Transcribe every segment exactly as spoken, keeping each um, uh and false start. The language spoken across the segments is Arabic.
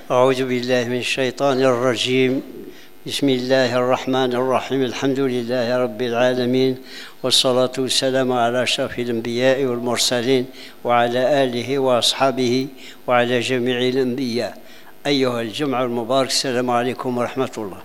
أعوذ بالله من الشيطان الرجيم. بسم الله الرحمن الرحيم. الحمد لله رب العالمين، والصلاة والسلام على أشرف الأنبياء والمرسلين وعلى آله وأصحابه وعلى جميع الأنبياء. أيها الجمع المبارك، السلام عليكم ورحمة الله.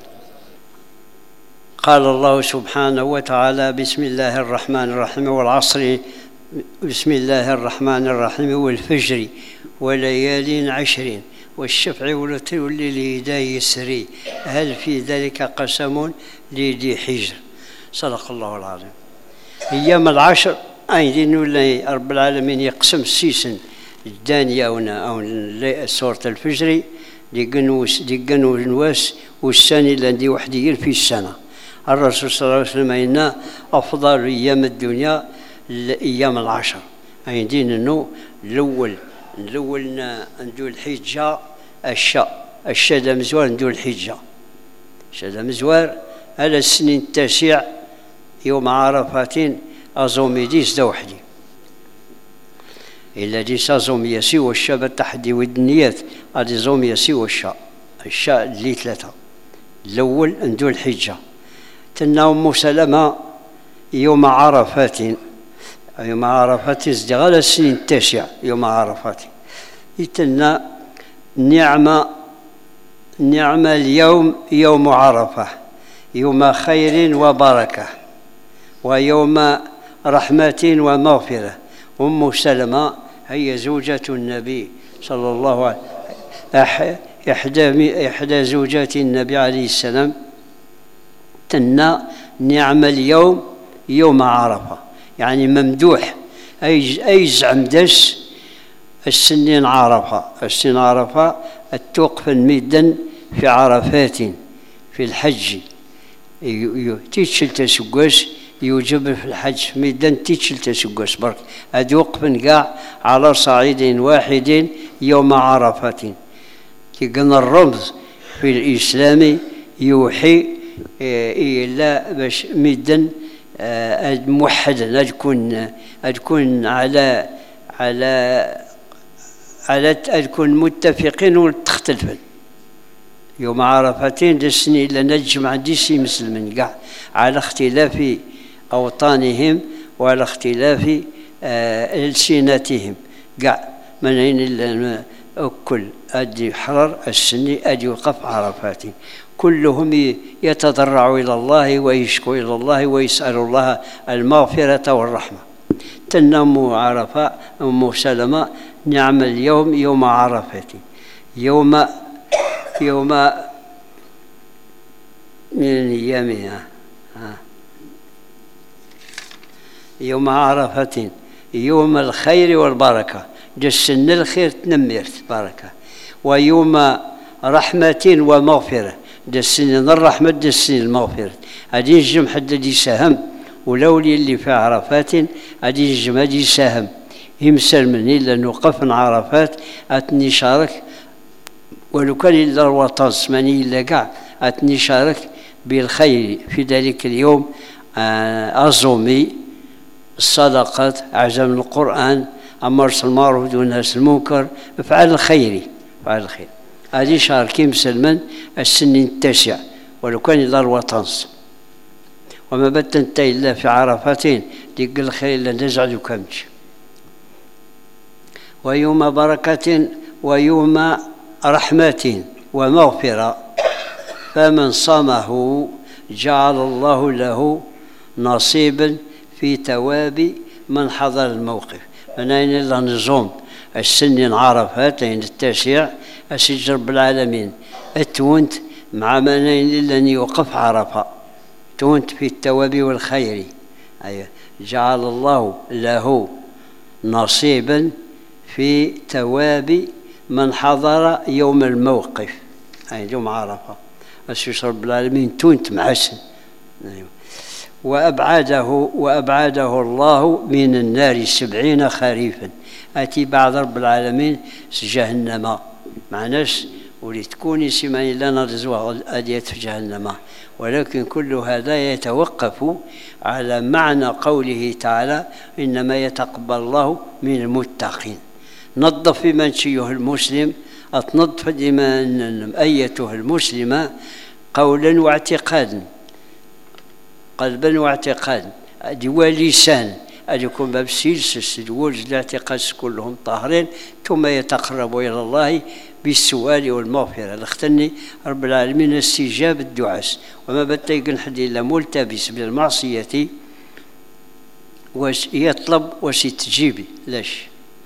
قال الله سبحانه وتعالى: بسم الله الرحمن الرحيم والعصر، بسم الله الرحمن الرحيم والفجر وليال عشر والشفع والوتر والليل إذا يسري هل في ذلك قسم لذي حجر. صدق الله العظيم. أيام العشر أيدين ولا رب العالمين يقسم سيسن الدانية أو سورة الفجر لقنوس لقنوس والسنة اللي وحدين في السنة. الرسول صلى الله عليه وسلم إن أفضل أيام الدنيا أيام العشر. أيدين إنه الأول الأول ندو الحجة الشاء الشهادة مزوار ندو الحجة الشهادة مزوار على السنين التاسع يوم عرفات أزومي ديس دا وحدي إلا ديس أزومي يسي والشاب التحدي والدنيات هذه زومي يسي والشاء الشاء اللي ثلاثة. الأول ندو الحجة تنا أم سلمة يوم عرفات يوم عرفات ازدغال على السنين التاسع يوم عرفات يتنا نعمة نعمة اليوم يوم عرفة، يوم خير وبركة ويوم رحمة ومغفرة. أم سلمة هي زوجة النبي صلى الله عليه وسلم، إحدى إحدى زوجات النبي عليه السلام. تنا نعمة اليوم يوم عرفة، يعني ممدوح أي أي زعم داس السنين عرفة السنين عرفة التوقف الميدان في عرفات في الحج تيتشل تسقوس يوجب في الحج في ميدان تيتشل تسقوس برك هاد وقف كاع على صعيد واحد يوم عرفة. كيقلنا الرمز في الإسلام يوحي إلى باش ميدان موحدا تكون تكون على على على تكون متفقين وتختلفن. يوم عرفتين دسني لنا الجمعة ديسي مسلمين كاع على اختلاف أوطانهم وعلى اختلاف ألسنتهم كاع من أين الكل أدي حرر السني أدي وقف عرفات كلهم يتضرع إلى الله ويشكو إلى الله ويسأل الله المغفرة والرحمة. تنم عرفة أم سلمة نعم اليوم يوم عرفة يوم يوم من أيامها يوم عرفة يوم الخير والبركة جسن الخير تنميرت بركة، ويوم رحمة ومغفرة دسن الرحمة دسن المغفرة. هذه الجمع حد دي سهم ولولي اللي في عرفات هذه الجمع دي سهم يمسل من إلا نوقف عرفات أتني شارك ولو كان إلا الوطن سماني إلا كاع أتني شارك بالخير في ذلك اليوم. أزومي الصدقات أعزم القرآن أمر المعروف والنهي عن المنكر افعل الخير افعل الخير. هذه شاركي مسلمان السنين التاسع ولو كان إلا الوطن وما بت انت إلا في عرفاتين ديك الخير إلا نزعل كمش. ويوم بركة ويوم رحمة ومغفرة فمن صامه جعل الله له نصيبا في ثواب من حضر الموقف. من أين إلا نزوم السنين عرفات التاسع أسج رب العالمين أتونت مع من أين إلا أن يوقف عرفة تونت في الثواب والخير. أيوة. جعل الله له نصيبا في ثواب من حضر يوم الموقف أي يوم عرفة. أسج رب العالمين تونت معسن. أيوة. وأبعده وأبعده الله من النار سبعين خريفا. أتي بعد رب العالمين جهنم معناش ولتكوني سمعي لنا رزوة أديت في جهنم. ولكن كل هذا يتوقف على معنى قوله تعالى إنما يتقبل الله من المتقين. نظف في منشيه المسلم أتنظف الإيمان أيتها المسلمة قولا واعتقادا، قلبا واعتقادا، ولسانا، أن يكون باب سيلسس الوجه الاعتقاد كلهم طاهرين، ثم يتقرب إلى الله بالسؤال والمغفرة. لختني رب العالمين استجاب الدعاء، وما بتيقن حد إلا ملتبس بالمعصية ويطلب وسيتجيبي لاش.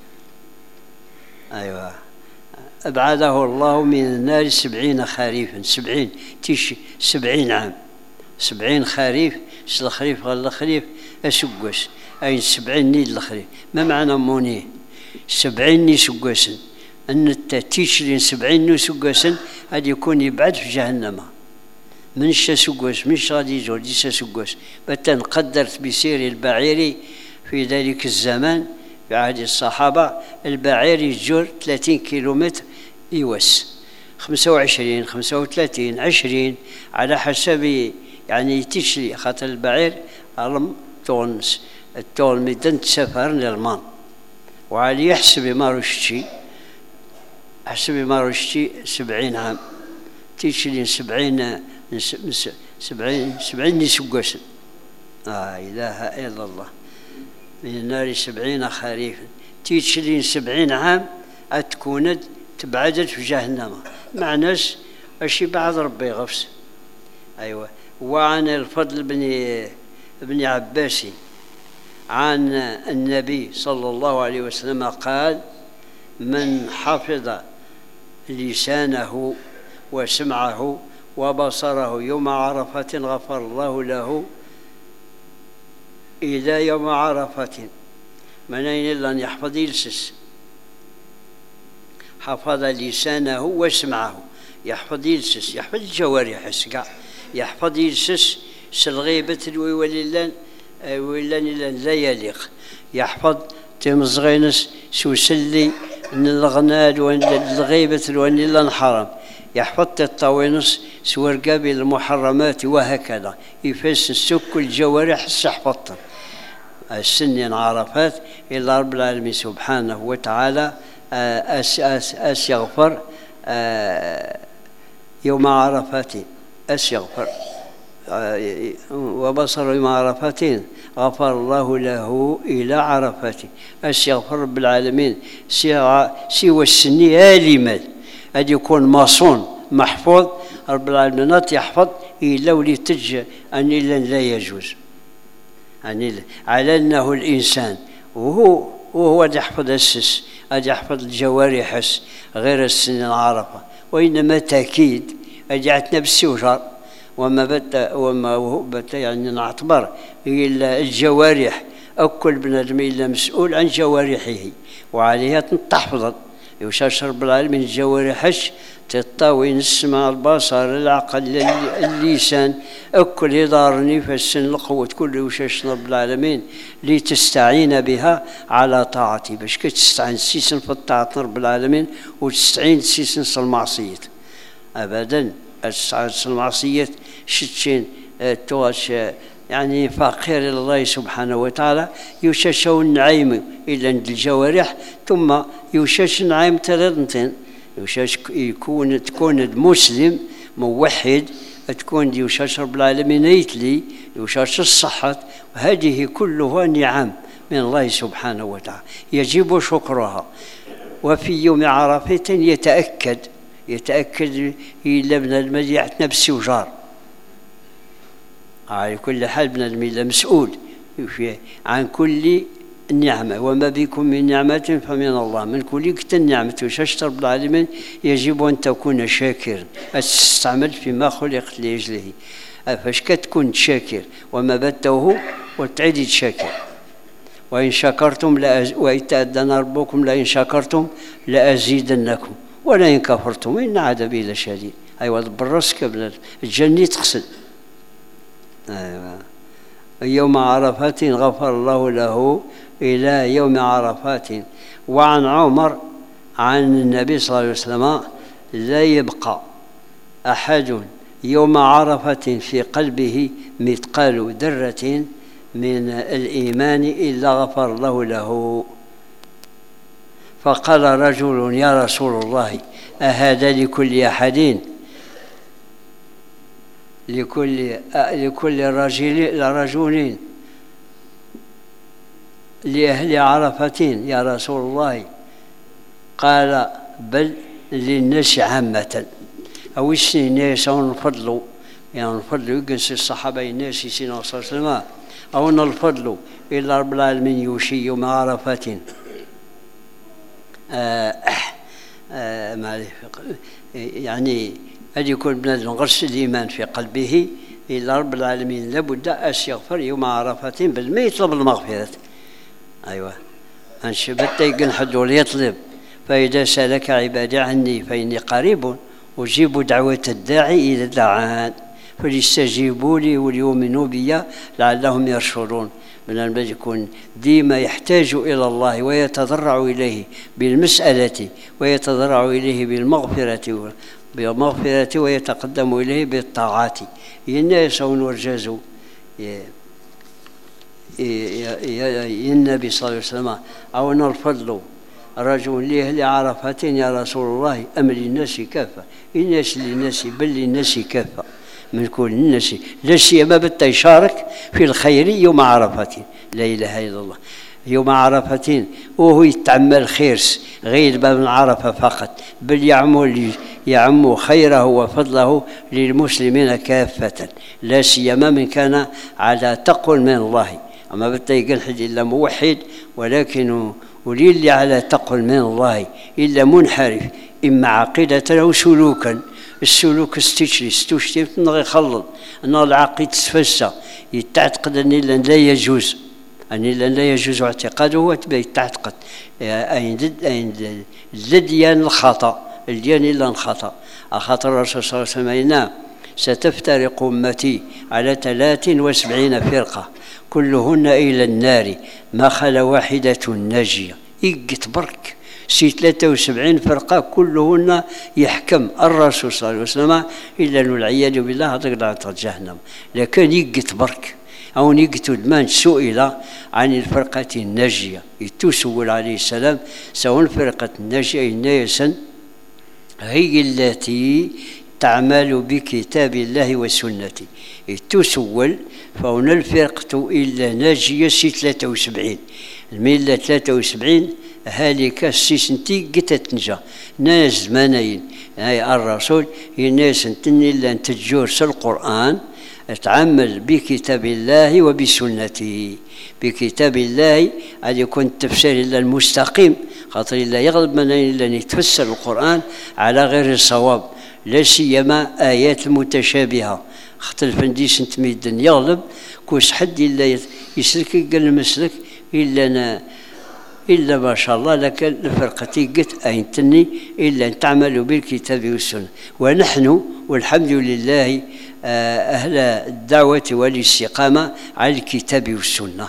أيوة، أبعده الله من النار سبعين خريفا، سبعين تيش سبعين عام، سبعين خريف، الخريف غير الخريف أسقس، أي سبعين نيد الخريف. ما معنى مونيه؟ سبعين ني سقسن، أن التيشرين سبعين ني سقسن هذا يكون يبعد في جهنم. منش سقس مش غادي يزول ديس سقس. بتن قدرت بسير البعير في ذلك الزمان في عهد الصحابة، البعير يجر ثلاثين كيلومتر يوس، خمسة وعشرين خمسة وثلاثين عشرين على حسب يعني تشري. خاطر البعير أرم تونس التون ميدان تسافر للمان، وعلي يحسب ما رشتي حسب ما رشتي سبعين عام تشري سبعين سبعين سبعين نسقس. لا إله إلا الله، من النار سبعين خريفا، تيشرين سبعين عام أتكون تبعدت في جهنم. مع ناس أشي بعض ربي غفص. أيوة. وعن الفضل بن ابن عباس عن النبي صلى الله عليه وسلم قال: من حفظ لسانه وسمعه وبصره يوم عرفة غفر الله له إلى يوم عرفة. من أين إلا أن يحفظ يلسس، حفظ لسانه وسمعه، يحفظ يلسس، يحفظ الجوارح السقع، يحفظ يلسس سالغيبة ولله ولله لا يليق، يحفظ تمزغينس سوسلي من الغناد والغيبة ولله الحرام، يحفظ الطاوينس سور قابل المحرمات، وهكذا يفس السك الجوارح السحفظة السن عرفات إلا رب العالمين سبحانه وتعالى أس أس أس يغفر يوم عرفات، أس يغفر وبصر يوم عرفات غفر الله له إلى عرفات. أس يغفر رب العالمين سوى السني آلما أن يكون مصون محفوظ رب العالمين يحفظ إلا ولتج أن لا يجوز يعني على أنه الإنسان وهو وهو يحفظ السس، أن يحفظ الجوارح غير السن العرفة، وإنما تأكيد أجعتنا بالسوجر وما بت وما بت يعني نعتبر إلا الجوارح أكل بنادم إلا مسؤول عن جوارحه وعليها تحفظ. يوشاش رب العالمين الجوارحش تطاوين السمع البصر العقل اللسان أكل يدارني فالسن القوة كل وشاش رب العالمين لتستعين بها على طاعتي، باش كتستعين سيسن في الطاعة رب العالمين وتستعين سيسن في المعصية أبدا. تستعين في المعصية شتشين توش يعني فقير إلى الله سبحانه وتعالى. يوشاشو النعيم إلى الجوارح، ثم يوشاش النعيم تردنتين، يوشاش يكون تكون مسلم موحد، تكون يوشاش رب العالمين يتلي يوشاش الصحة، وهذه كلها نعم من الله سبحانه وتعالى يجب شكرها. وفي يوم عرفة يتأكد يتأكد إلى ابن المديعة نفسي وجار. على كل حال ابن الميل مسؤول عن كل نعمة، وما بكم من نعمة فمن الله، من كل كت النعمة وشاشة رب العالمين يجب أن تكون شاكرا، تستعمل فيما خلقت لأجله. فاش كتكون شاكر وما بته وتعيد شاكر. وإن شكرتم لأز... وإن تأذن ربكم لئن شكرتم لأزيدنكم ولئن كفرتم إن عذابي لشديد. أيوة بالرسك قبل الجنة تغسل. أيوة. يوم عرفات غفر الله له إلى يوم عرفات. وعن عمر عن النبي صلى الله عليه وسلم: لا يبقى أحد يوم عرفة في قلبه مثقال ذرة من الإيمان إلا غفر الله له. فقال رجل: يا رسول الله، أهذا لكل أحد؟ لكل لكل رجل رجل لأهل عرفة يا رسول الله؟ قال: بل للناس عامة. أو الناس أو نفضلوا، يعني نفضلوا يجلس الصحابة الناس سيدنا صلى الله عليه وسلم، أو نفضلوا إلا رب العالمين يوشي يوم عرفة. آه آه يعني أن يكون بنادم غرس الإيمان في قلبه إلا رب العالمين لابد أن يغفر يوم عرفة بل ما يطلب المغفرة. أيوة أنشبت يقن حد وليطلب. فإذا سألك عبادي عني فإني قريب أجيب دعوة الداعي إذا دعان فليستجيبوا لي وليؤمنوا بي لعلهم يرشدون. من الذي يكون ديما يحتاج إلى الله ويتضرع إليه بالمسألة ويتضرع إليه بالمغفرة بالمغفرة ويتقدم إليه بالطاعات. الناس ونرجزوا النبي صلى الله عليه وسلم أو الفضل رجل لأهل عرفة يا رسول الله أم للناس كافة؟ الناس للناس بل للناس كافة من كل الناس، لا سيما بتا يشارك في الخير يوم عرفة. لا إله إلا الله. يوم عرفة وهو يتعمل خير غير باب عرفة فقط، بل يعمل يعم خيره وفضله للمسلمين كافة، لا سيما من كان على تقوى من الله. أما بتا يقول حد إلا موحد، ولكن ولي على تقوى من الله إلا منحرف إما عقيدة أو سلوكا. السلوك استشري استشري نغي يخلط أن العقيد تفسى يتعتقد أن لا يجوز أن لا يجوز اعتقاده هو يتعتقد أين ضد أين ضد ديان الخطأ الديان إلا الخطأ. أخاطر الرسول صلى الله عليه وسلم: نعم ستفترق أمتي على ثلاث وسبعين فرقة كلهن إلى النار ما خلا واحدة ناجية. إيقت برك سي ثلاثة وسبعين فرقة كلهن يحكم الرسول صلى الله عليه وسلم إلا أنه العياذ بالله تقطع جهنم. لكن يقت برك أو نيقت دمان سئل عن الفرقة الناجية يتسول عليه السلام سواء الفرقة الناجية ناسا هي التي تعمل بكتاب الله وسنته. تسول فهنا الفرقة إلا ناجية سي ثلاثة وسبعين الملة ثلاثة وسبعين هالك السيسنتي قتا تنجا ناس زمانين. يعني الرسول الناس انتني إلا أن تجورس القرآن اتعمل بكتاب الله وبسنته. بكتاب الله هذا يكون التفسير إلا المستقيم، خاطر إلا يغلب من إلا أن يتفسر القرآن على غير الصواب، لا سيما آيات المتشابهة. اختلف عندي سنت ميدن يغلب كوس حد إلا يسلك قال مسلك إلا أنا إلا ما شاء الله لك الفرقة قت أين تني إلا أن تعملوا بالكتاب والسنة. ونحن والحمد لله أهل الدعوة والاستقامة على الكتاب والسنة.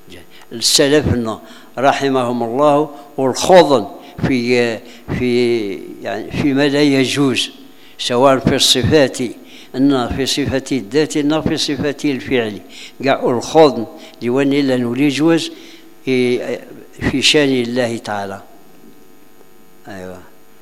السلفنا رحمهم الله والخوض في في يعني فيما لا يجوز سواء في الصفات أن في صفة الذات أن في صفة الفعل قاع الخوض لون إلا نولي جوز في شان الله تعالى. أيوة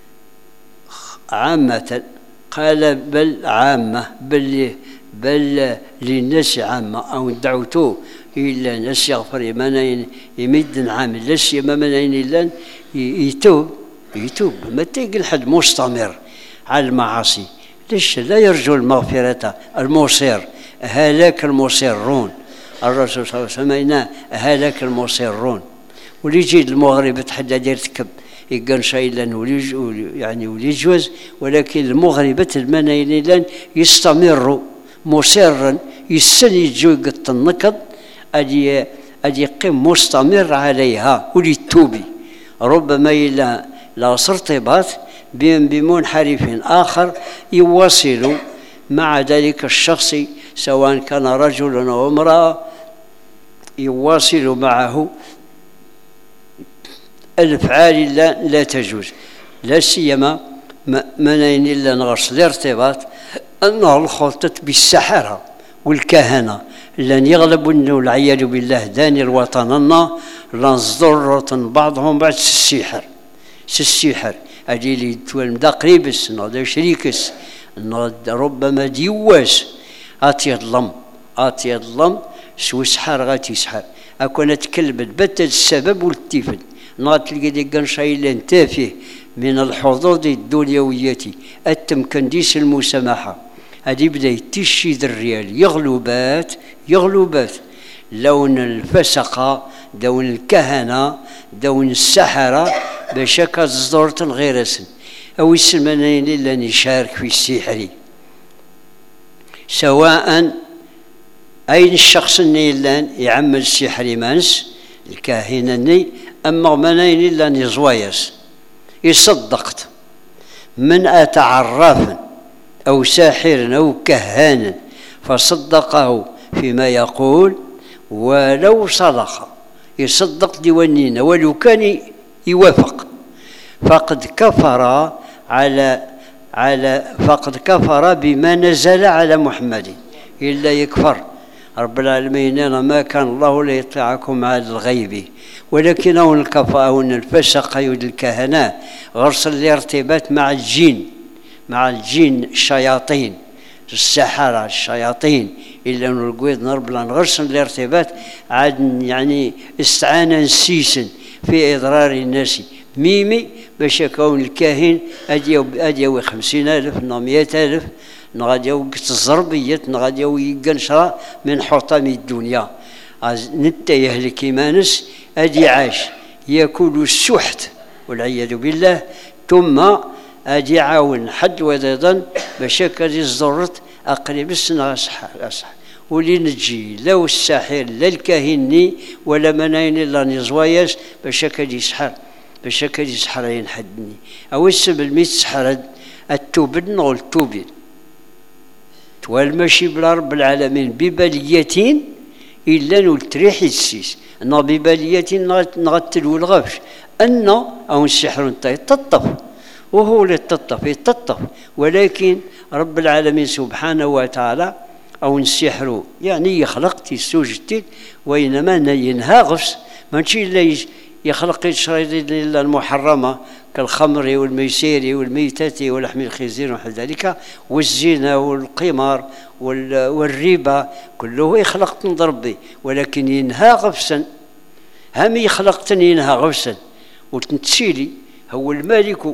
عامة قال بل عامة بل بل للناس عامة أو دعوته إلا ناس يغفر يمانين يمد عامل لا سيما منين إلا يتوب يتوب ما تيقل حد مستمر على المعاصي. ليش لا يرجو المغفرة المصير هلاك المصرون. الرسول صلى الله عليه وسلم هلاك المصرون. واللي يجي المغرب تحدى دير تكب يقال شيء لأنه يعني وليجوز، ولكن المغربة المنايين لن يستمروا مصرا يسن يجوا قط النقد أدي أدي يقيم مستمر عليها وليتوبي. ربما إلا لا ارتباط بمنحرف آخر يواصل مع ذلك الشخص سواء كان رجلا أو امرأة يواصل معه الأفعال لا, لا تجوز، لا سيما منين إلا نغرس الارتباط أنه الخلطة بالسحرة والكهنة لن يغلبوا أنه العياذ بالله داني الوطن لنصدرة بعضهم بعد السحر السحر أجي لي توالمدا قريبس نغدا شريكس نغدا ربما ديواس أتي الظلم أتي الظلم سوى سحر غاتي سحر أكون تكلبت بتا السبب والتفل نغتلقى دي قنشايلان تافه من الحظوظ الدنيوية التمكن ديس المسامحة هذه بدا تشيد الريال يغلبات يغلبات لون الفسقة دون الكهنة دون السحرة بشكل الزورة غير اسم أو يسمنين إلا نشارك في السحر سواء أين الشخص اللي يعمل السحر مانس الكاهن أما منين إلا نزوايس يصدقت من أتى عرافا أو ساحرا أو كهانا فصدقه فيما يقول ولو صدق يصدق ديوانينا ولو كان يوافق فقد كفر على على فقد كفر بما نزل على محمد إلا يكفر رب العالمين ما كان الله ليطلعكم على الغيب ولكنه الكفار الفسق الكهنة غرس الارتباط مع الجن مع الجن الشياطين السحرة الشياطين إلا نلقيت نرب غرس الارتباط عاد يعني استعانا سيسا في إضرار الناس ميمي باش يكون الكاهن أديو أديو خمسين ألف مئة ألف نغاديو الزربية نغاديو يقنشرا من حطام الدنيا نتا يهلك مانس أدي عاش يأكل السحت والعياذ بالله ثم أدي عاون حد ودادا باش كان الزرت أقرب السنة أصح أصح ولي نجي لو الساحر لا الكاهني ولا مناين إلا نزواياس باش كان يسحر باش كان يسحر ينحدني أو السبب الميت سحرد التوبن أو التوبين توال ماشي بلا رب العالمين بباليتين إلا نلتريح السيس أن بباليتين نغتلو الغفش أن أو السحر انت يتطف وهو اللي يتطف يتطف ولكن رب العالمين سبحانه وتعالى أو السحر يعني يخلق تيسوجتين وإنما ينهى غفص ماشي إلا يخلق الشريط إلا المحرمة كالخمر والميسير والميتة ولحم الخنزير ونحو ذلك والزنا والقمار والربا كله يخلق من ربي ولكن ينهى غفصا هم يخلقتني ينهى غفصا وتنتسيلي هو المالك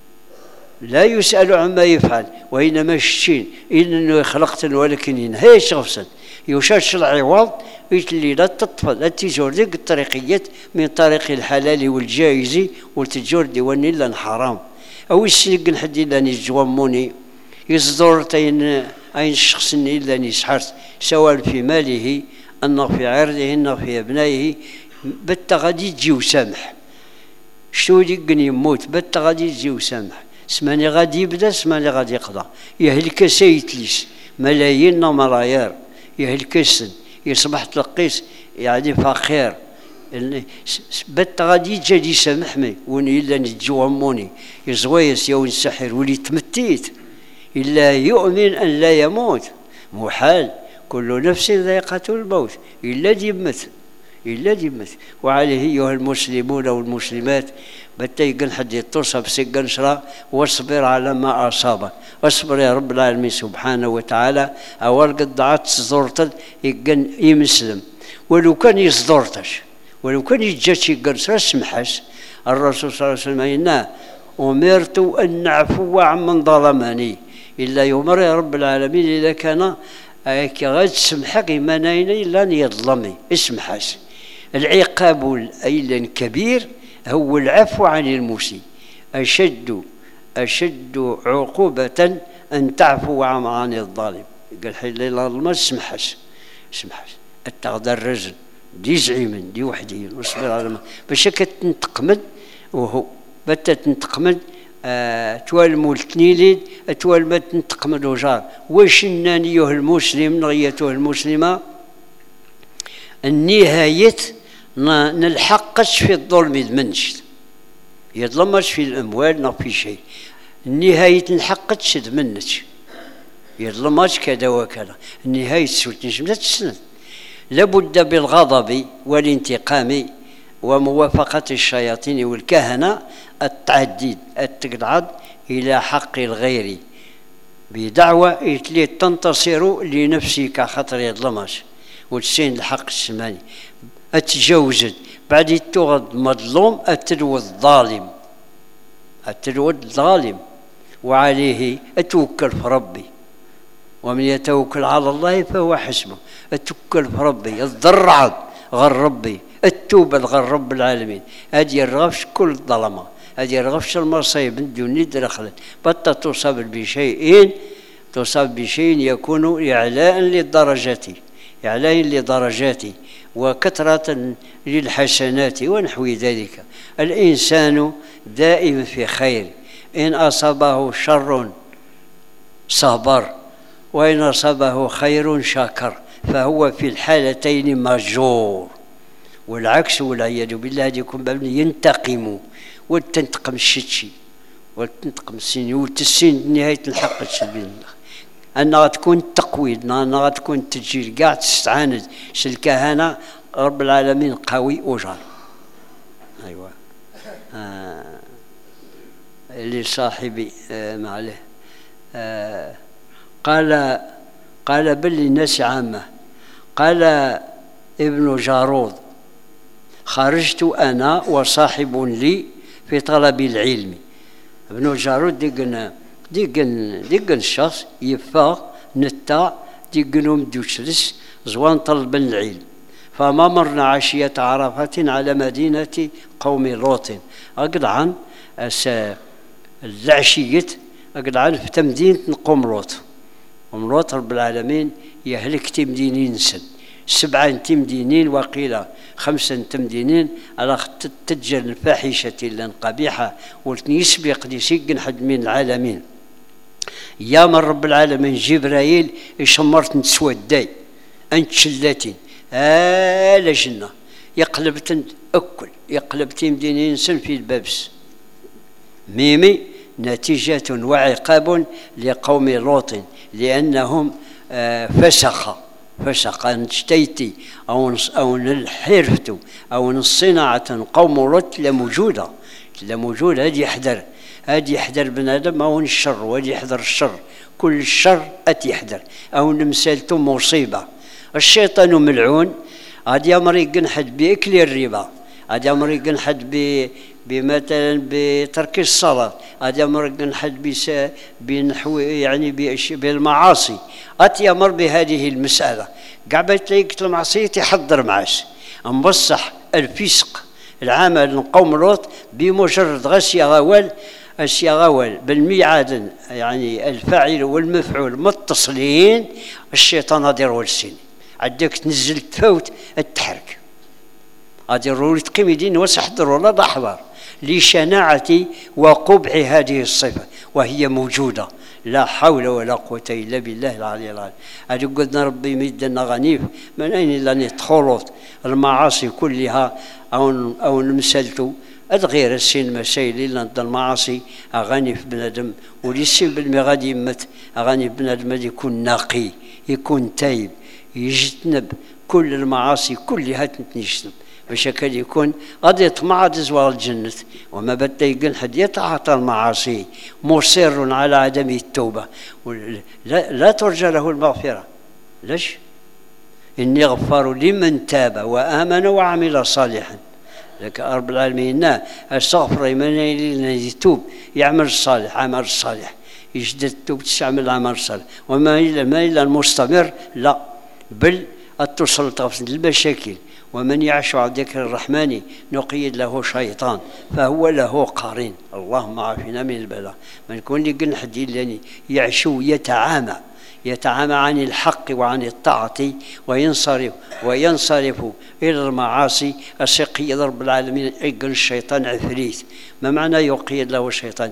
لا يسأل عما يفعل وإنما الشين إنه يخلقتني ولكن ينهيش غفصا يشاش العوض اللي لا تطفى لا تجور ذيك الطريقيات من طريق الحلال والجائز والتجور ديواني إلا حرام أو السنق نحد إلا نجواموني يصدر تين أين الشخص إلا نسحرت سواء في ماله أنه في عرضه أنه في أبنائه بتا غادي تجي وسامح شتو ديقني يموت بتا غادي تجي وسامح سماني غادي يبدا سماني غادي يقضى يهلك سيتليس ملايين ملايير يهلك السن يصبح تلقيس يعني فقير بت غادي يجي يسامحني وني الا نتجوموني يزويس يا السحر ولي تمتيت الا يؤمن ان لا يموت محال كل نفس ذائقة الموت الا ديمت الا ديمت وعليه ايها المسلمون والمسلمات بتا يقن حد يتصل بسقن شرا واصبر على ما اصابك واصبر يا رب العالمين سبحانه وتعالى اول قد ضاعت صدورتك يقن يمسلم ولو كان يصدرتش ولو كان يجاتش يقن شرا سمحش الرسول صلى الله عليه وسلم إنا أمرت أن نعفو عمن ظلمني إلا يمر يا رب العالمين إذا كان غاد سمحك ما ناين إلا يظلمي اسمحش العقاب الكبير هو العفو عن المسيء أشد أشد عقوبة أن تعفو عن الظالم قال حي لا ما سمحش سمحش التغدى الرجل دي زعيمن دي وحدي واصبر على ما باش كتنتقمد وهو بتا تنتقمد آه توالمو التنيليد توال ما تنتقمد وجار واش النانيه المسلم نغيته المسلمه النهايه نلحقش في الظلم المنشد يظلمش في الاموال نا في شيء النهايه نلحقش منش يظلمش كذا وكذا النهايه سوت نجمت تسند لابد بالغضب والانتقام وموافقة الشياطين والكهنة التعديد التقعد إلى حق الغير بدعوة إتلي تنتصر لنفسك خطر يظلمش وتسين الحق السماني أتجوزت بعد تغض مظلوم أتلو الظالم أتلو الظالم وعليه أتوكل في ربي ومن يتوكل على الله فهو حسبه أتوكل في ربي الضرع غير ربي التوبة غير رب العالمين هذه الرغبش كل الظلمة هذه الرغبش المصيب دون ندرخل بطة تصاب بشيء تصاب بشيء يكون إعلاء للدرجات إعلاء لدرجات وكثرة للحسنات ونحو ذلك. الإنسان دائما في خير، إن أصابه شر صبر وإن أصابه خير شكر، فهو في الحالتين مأجور. والعكس والعياذ بالله يكون بابن ينتقم وتنتقم الشتشي وتنتقم السين وتسين نهاية الحق السبيل أنها تكون تقويد، أنها تكون تجيل قاعد تستعاند الكهنة رب العالمين قوي وجار. أيوة آه لصاحبي آه معله آه قال قال بل للناس عامة. قال ابن جارود خرجت أنا وصاحب لي في طلب العلم. ابن جارود ديقن ديقن ديقن الشخص يفاق نتا ديقنهم دوشرس زوان طلب العلم. فما مرنا عشية عرفة على مدينة قوم لوط. أقل عن العشية أقل عن في تمدينة قوم لوط. قوم لوط رب العالمين يهلك تمدينين سن سبعة تمدينين وقيل خمسة تمدينين على تتجر الفاحشة القبيحة والتنسبق لسجن حد من العالمين. يا من رب العالمين جبرائيل يشمرت نسوداي أنت شلاتين آل جنة يقلبت أكل يقلبت مدينين سن في البابس ميمي نتيجة وعقاب لقوم لوط لأنهم فسخ فسق نشتيتي أو أو الحرفة أو الصناعة قوم لوط لموجودة لموجودة. هذه يحذر هذه يحذر بنادم أو الشر وهذه يحذر الشر كل الشر أتيحذر أو نمثالته مصيبة. الشيطان ملعون هذا يمر ينحد بأكل الربا، هذا يمر ينحد ب بمثلا بترك الصلاة، هذا يمر ينحد بنحو يعني بالمعاصي. أتيمر بهذه المسألة قعبت ليك المعصية يحضر معاش نبصح الفسق العمل قوم لوط بمجرد غسيا غوال أشيا غوال بالميعاد يعني الفاعل والمفعول متصلين. الشيطان هذا يروي السين عندك تنزل تفوت التحرك هذه الرول تقيم دين وسحضر ولا ضحضر لشناعة وقبح هذه الصفة وهي موجودة. لا حول ولا قوة إلا بالله العلي العظيم. هذه قلنا ربي مدنا غنيف من أين إلا نتخلط المعاصي كلها أو أو نمسلتو الغير السين مسائل إلا المعاصي أغاني في بنادم وليسين بالمي غادي يمت أغاني في بنادم يكون نقي يكون تايب يجتنب كل المعاصي كلها تنجتنب باش هكا يكون غادي يطمع زوار الجنة. وما بدا يقول حد يتعاطى المعاصي مصر على عدم التوبة لا, لا ترجى له المغفرة. ليش؟ إني غفار لمن تاب وآمن وعمل صالحا. لك رب العالمين استغفر لمن يتوب يعمل الصالح عمل الصالح يجدد التوب تعمل العمل الصالح. وما إلا ما إلا المستمر لا بل التسلط في المشاكل. ومن يعش عن ذكر الرحمن نقيد له شيطان فهو له قارين. اللهم عافنا من البلاء. من يكون لي قلنا حد لاني يعشو يتعامى يتعامى عن الحق وعن الطاعة وينصرف وينصرف إلى المعاصي السقي رب العالمين يقول الشيطان عفريت. ما معنى يقيد له الشيطان؟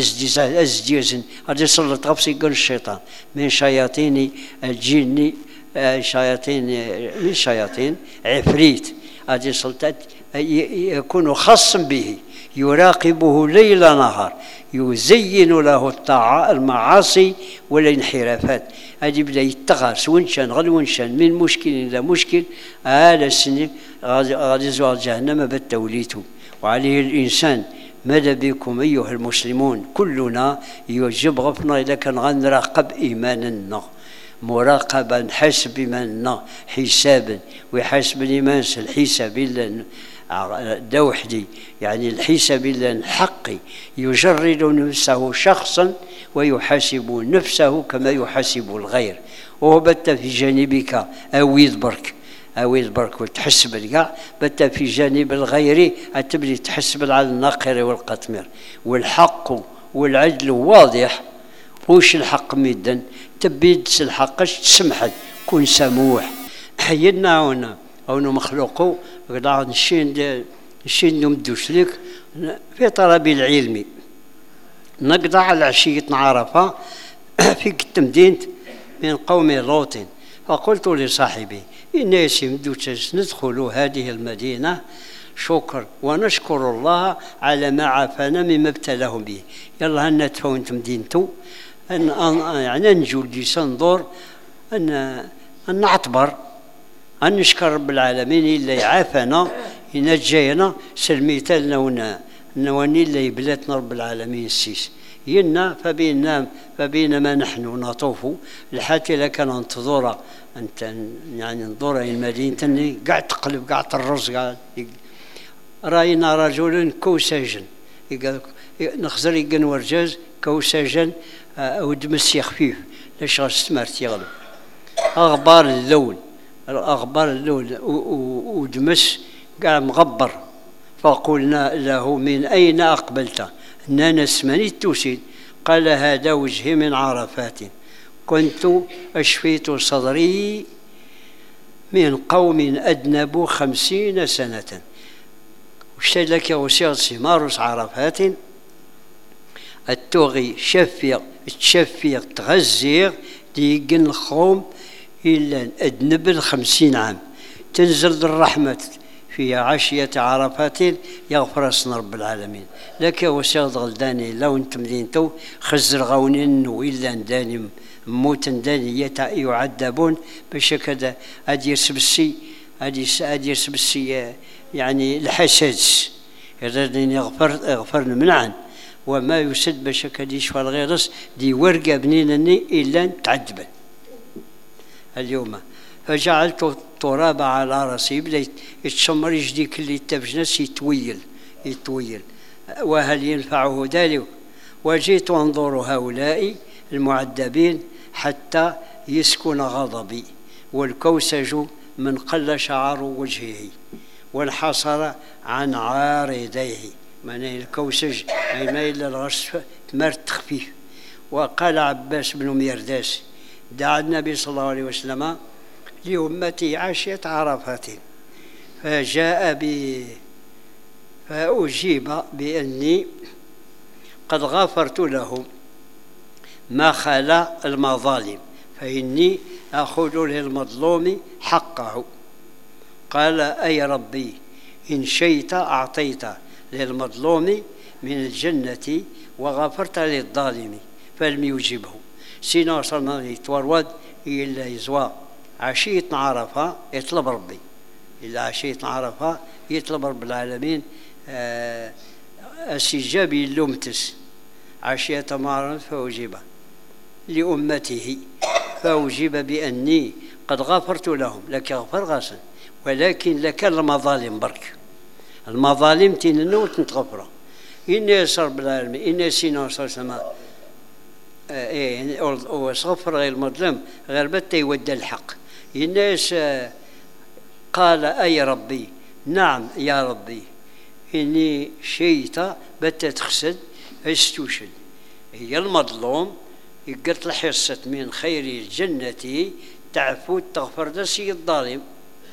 أزديزن هذا سلط غفص يقول الشيطان من شياطين الجن شياطين من شياطين عفريت. هذه سلطات يكون خاصا به يراقبه ليل نهار، يزين له الطاعة المعاصي والانحرافات. هذه بدا يتغرس ونشان غير ونشان من مشكل إلى مشكل، آل السنين غادي يزوى جهنم بالتوليته. وعليه الإنسان ماذا بكم أيها المسلمون كلنا يجب غفنا إذا كان غنراقب إيماننا مراقبة، نحاسب إيماننا حسابا، ويحاسب الإيمان الحساب إلا دا وحدي، يعني الحساب إلا الحقي، يجرد نفسه شخصا ويحاسب نفسه كما يحاسب الغير. وهو بت في جانبك أويد برك أويد برك وتحسب الكاع، بت في جانب الغير أتبلي تحسب على الناقر والقطمير. والحق والعدل واضح. وش الحق ميدان تبيد الحقش تسمحت كون سموح. حيدنا هنا هنا مخلوقو قطع نشين نشين نمدوش لك في طلب العلم. نقطع على عشية عرفة في التمدين من قوم لوط، فقلت لصاحبي الناس يمدوش ندخل هذه المدينة شكر ونشكر الله على ما عافانا مما ابتلاهم به. يلا هنا تفون تمدينتو أن يعني نجو لجيس ننظر أن أن نعتبر أن نشكر رب العالمين إلا يعافانا ينجينا سلميتا لنا نواني إلا يبلاتنا رب العالمين السيس ينا فبينا فبينما نحن نطوف لحتى لك ننتظر أنت يعني ننظر المدينة قاعد تقلب قاعد الرز قاعد رأينا رجلا كوساجا نخزر يقن ورجاز كوساجا أو دمسي خفيف ليش غاستمرت يغلب أخبار اللون أخبار اللون ودمس قاع مغبر. فقلنا له من أين أقبلت؟ أننا اسمني التوسيد. قال هذا وجهي من عرفات، كنت أشفيت صدري من قوم أدنبوا خمسين سنة. وشتي لك وسيغ سمارس عرفات التوغي شفيق تشفيق تغزير ديقن الخوم إلا أدنب الخمسين عام. تنزل الرحمة في عشية عرفات يغفر اسم رب العالمين. لك وسيغ غلداني لو انتم دينتو خزر غونين وإلا نداني موت نداني يعذبون باش كذا أدير سبسي أدير سبسي يعني الحساس يردني يغفر يغفرن منعن وما يسد باش كذا يشفى الغيرس دي ورقة بنينني إلا تعذبا اليوم. فجعلت التراب على راسي بدا يتشمر يجدي كل التبجنس يتويل يتويل وهل ينفعه ذلك؟ وجيت انظر هؤلاء المعذبين حتى يسكن غضبي والكوسج من قل شعر وجهه وانحصر عن عارضيه. من الكوسج أي ما إلا الغش مرت خفيف. وقال عباس بن ميرداس دعا النبي صلى الله عليه وسلم لأمتي عاشية عرفات فجاء ب فأجيب بأني قد غفرت لهم ما خلا المظالم فإني أخذ للمظلوم حقه. قال أي ربي إن شئت أعطيت للمظلوم من الجنة وغفرت للظالم فلم يجبه. سينا وصلنا يتورود إلا يزوى عشية عرفة يطلب ربي إلا عشية عرفة يطلب رب العالمين استجابي اللومتس عشية معرفة فأجيب لأمته فأجيب بأني قد غفرت لهم. لك غفر غاسا ولكن لك المظالم برك المظالم تننو تنتغفر إني رب العالمين إني سينا وصل سماء إيه وصفر غير المظلم غير بتا يودى الحق. الناس قال أي ربي نعم يا ربي إني شيت بتا تخسد استوشد هي المظلوم يقرت الحصة من خير الجنة تعفو تغفر دسي الظالم.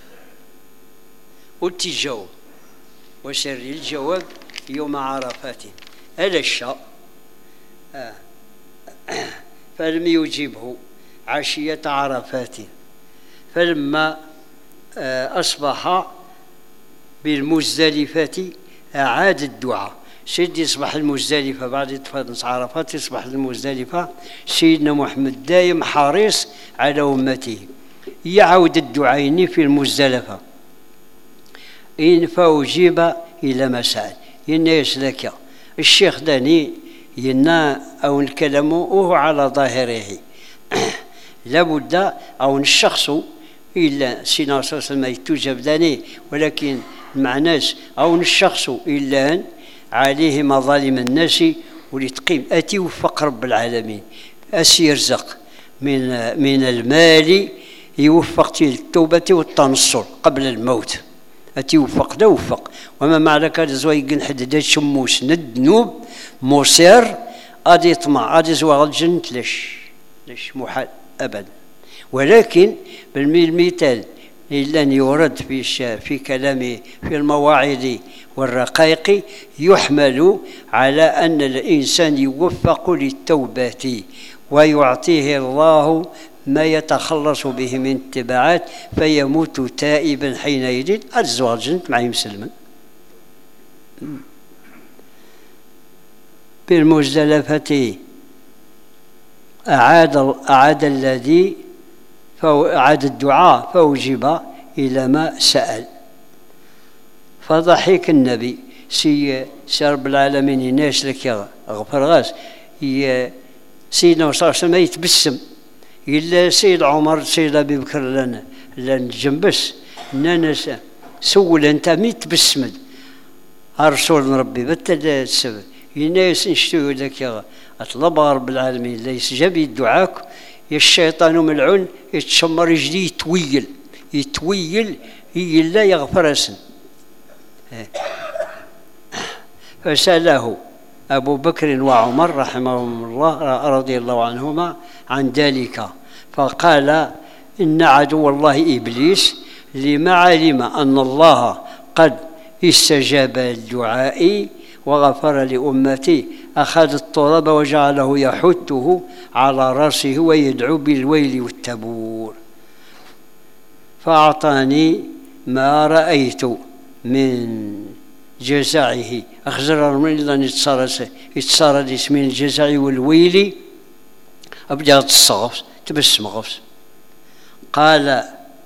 والتجاوب وسر الجواب يوم عرفات ألا الشاء آه. فلم يجيبه عشية عرفات. فلما أصبح بالمزدلفة أعاد الدعاء سيدي يصبح المزدلفة بعد تفضل عرفات يصبح المزدلفة. سيدنا محمد دايم حريص على أمته، يعود الدعيني في المزدلفة إن فأجيب إلى مسائل إن يسلك الشيخ داني ينا أو الكلام وهو على ظاهره لابد أو الشخص إلا سيدنا صلى الله عليه وسلم يتوجب داني، ولكن معناش أو الشخص إلا عليه مظالم الناس ولتقيم أتي وفق رب العالمين أسي يرزق من من المال يوفق للتوبة والتنصر قبل الموت، أتي وفق ده وفق. وما معلك هذا زويق حدد شموس ندنوب مصير أدي طمع أدي زواغ الجنة ليش ليش محال أبدا. ولكن بالمثال إلا أن يورد في في كلامه في المواعظ والرقائق يحمل على أن الإنسان يوفق للتوبة ويعطيه الله ما يتخلص به من التبعات فيموت تائبا حينئذ الزواج الجنة مع مسلما. بالمزدلفة أعاد أعاد الذي فأعاد الدعاء فأجيب إلى ما سأل. فضحك النبي سي رب العالمين يناش لك غفر غاس سيدنا صلى الله عليه وسلم يتبسم إلا سيد عمر سيد أبي بكر لنا لان جنبس ناس سول أنت ميت تبسمد رسول ربي بتل السبب يناس نشتوي لك يا أطلب رب العالمين ليس جاب يدعاك يا الشيطان ملعون يتشمر يجري يتويل يتويل هي لا يغفر اسم. فسأله أبو بكر وعمر رحمهم الله رضي الله عنهما عن ذلك فقال إن عدو الله إبليس لما علم أن الله قد استجاب الدعاء وغفر لأمتي أخذ التراب وجعله يحته على رأسه ويدعو بالويل والتبور فأعطاني ما رأيت من جزعه أخزر من الله يتصارد اسم الجزع والويل أبدأ الصغف تبسم غفص. قال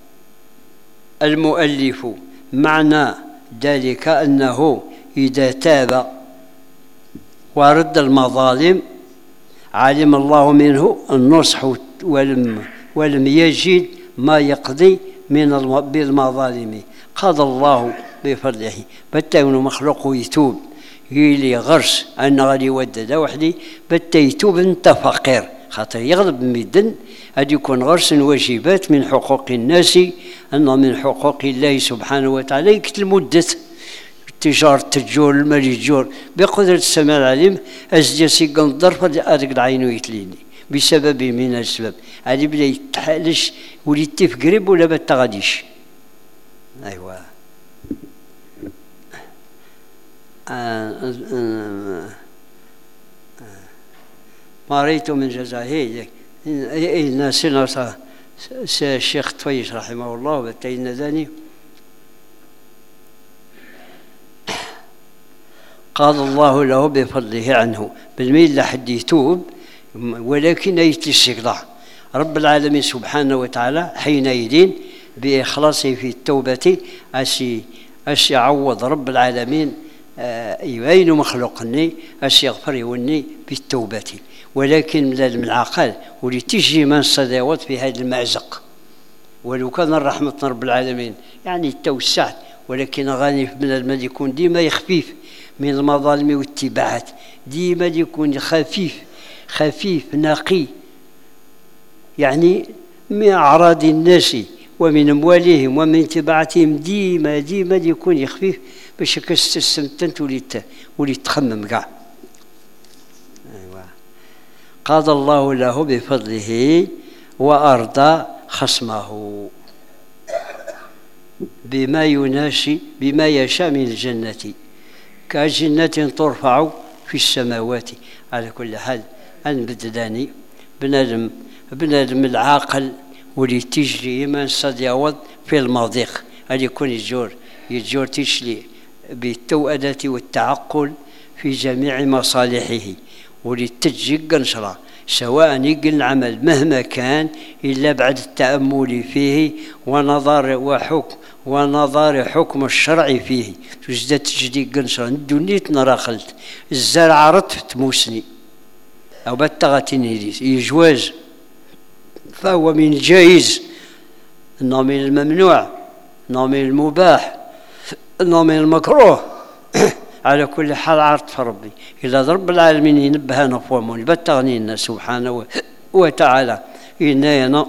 المؤلف معنى ذلك أنه إذا تاب ورد المظالم علم الله منه النصح ولم ولم يجد ما يقضي من بالمظالم قضى الله بفضله بتا مخلوق يتوب يلي غرس أنا غادي يودد وحدي بتا يتوب أنت فقير خاطر يغلب مدن هذا يكون غرس واجبات من حقوق الناس أنه من حقوق الله سبحانه وتعالى يكتل مدة تجارة تجور المال يجور بقدرة السماء العليم أزجاسي قنطر فهذاك العين يتليني بسبب من السبب هذه بدا يتحالش ولي تفقرب ولا بتغاديش. أيوة ما رأيت من جزائه ناسنا الشيخ طويش رحمه الله وبتين ذاني قال الله له بفضله عنه بالميل لحد يتوب ولكن يتشكله رب العالمين سبحانه وتعالى حينئذ بإخلاصه في التوبة أشي أشي يعوض رب العالمين يبين مخلوقني أشي يغفر يوني بالتوبة. ولكن من العقل ولتجي من صداوات في هذا المأزق ولو كان رحمة رب العالمين يعني التوسعت ولكن غني من المال يكون ديما يخفيف من المظالم والتبعات ديما يكون خفيف خفيف نقي يعني من أعراض الناس ومن أموالهم ومن تبعاتهم ديما ديما يكون يخفيف باش كستستمتنت وليت وليت تخمم كاع. أيوة. قضى الله له بفضله وأرضى خصمه بما يناشي بما يشاء من الجنة كجنة ترفع في السماوات. على كل حال البدداني بنادم بنادم العاقل ولي تجري من صد يعوض في المضيق هل يكون يجور يجور تشلي بالتوأدة والتعقل في جميع مصالحه ولتجي قنشرة سواء يقل عمل مهما كان إلا بعد التأمل فيه ونظر وحكم ونظر حكم الشرع فيه تجد تجدي قنشرة ندونيت نراخلت الزرع رطفت موسني أو بتغتني يجواز فهو من الجائز إنه من الممنوع إنه من المباح إنه من المكروه على كل حال عرض ربي إذا رب العالمين ينبهنا فوامون بتغنينا سبحانه وتعالى إننا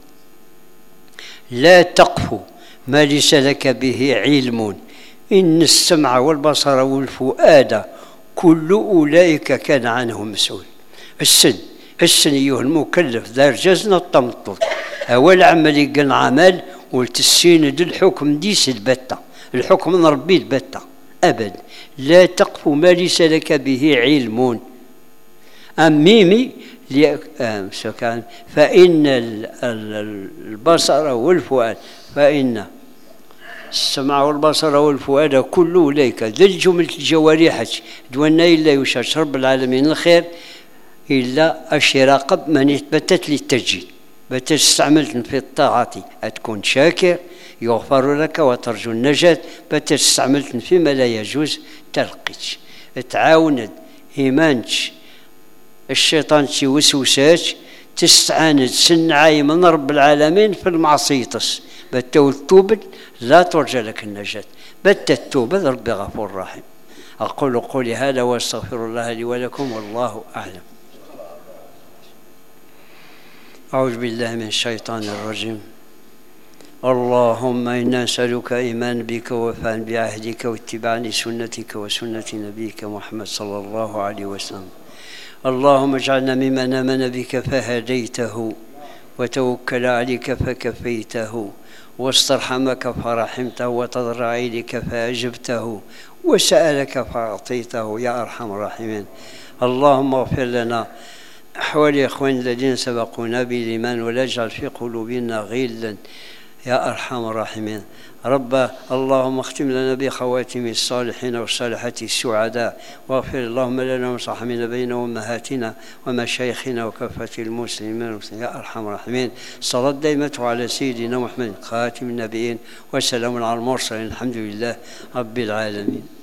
لا تقف ما ليس لك به علم إن السمع والبصر والفؤاد كل أولئك كان عنه مسؤول. السن السن أيها المكلف دار جزنا التمطط أول عمل يقن عمل والتسين دي الحكم ديس البتة الحكم من ربي البتة أبد لا تقف ما ليس لك به علم أميمي سكان فإن البصر والفؤاد فإن السمع والبصر والفؤاد كل أولئك ذي الجملة الجوارح دوانا إلا يشاش رب العالمين الخير إلا أشراق من يثبتت للتجديد بتش استعملت في الطاعة أتكون شاكر يغفر لك وترجو النجاة بتش استعملت فيما لا يجوز تلقيتش تعاوند إيمانش الشيطان شي وسوساش تستعاند سنعاي من رب العالمين في المعصيتس بتو التوبة لا ترجى لك النجاة بت التوبة ربي غفور رحيم. أقول قولي هذا واستغفر الله لي ولكم والله أعلم. أعوذ بالله من الشيطان الرجيم. اللهم إنا نسألك إيمان بك ووفاء بعهدك واتباعا لسنتك وسنة نبيك محمد صلى الله عليه وسلم. اللهم اجعلنا ممن آمن بك فهديته وتوكل عليك فكفيته واسترحمك فرحمته وتضرع إليك فأجبته وسألك فأعطيته يا أرحم الراحمين. اللهم اغفر لنا أحوال إخوان الذين سبقونا بالإيمان ولا تجعل في قلوبنا غلا يا أرحم الراحمين. رب اللهم اختم لنا بخواتم الصالحين والصالحات السعداء واغفر اللهم لنا وصحبنا بين أمهاتنا ومشايخنا وكافة المسلمين يا أرحم الراحمين. صلاة دائمة على سيدنا محمد خاتم النبيين وسلام على المرسلين الحمد لله رب العالمين.